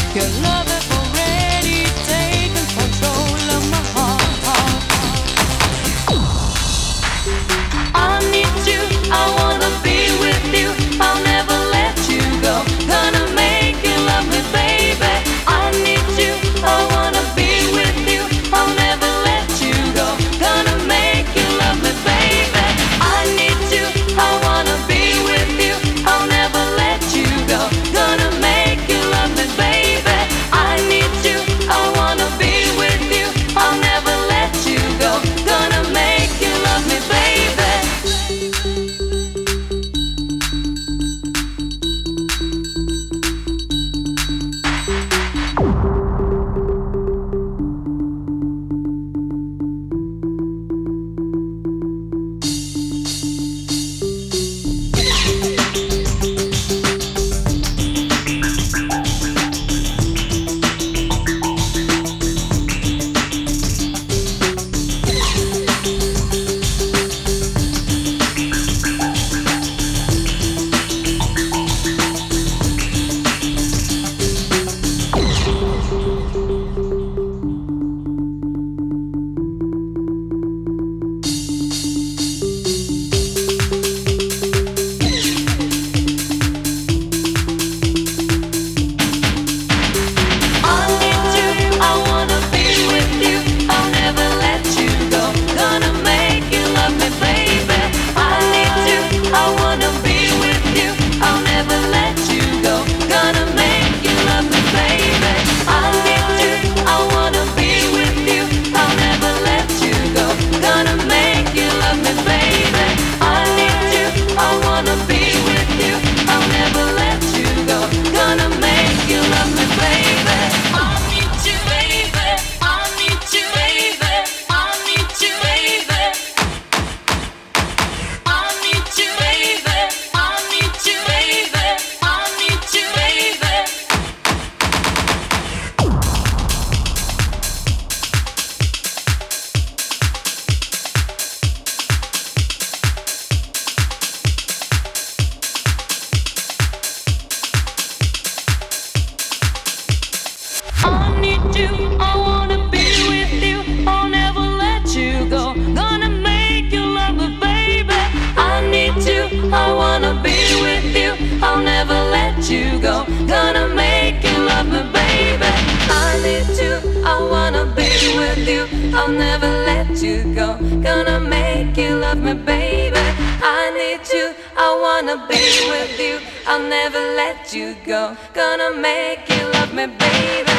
Your love has already taken control of my heart. I need you, I wanna be with you. I'll never let you go. Gonna make you love me, baby. I need you, I wanna be with you. I'll never let you go. Gonna make you love me, baby. I need you, I wanna be with you. I'll never let you go. Gonna make you love me, baby. I need you, I wanna be with you. I'll never let you go. Gonna make you love me, baby. I wanna be with you. I'll never let you go. Gonna make you love me, baby. I need you. I wanna be with you. I'll never let you go. Gonna make you love me, baby. I need you. I wanna be with you. I'll never let you go. Gonna make you love me, baby.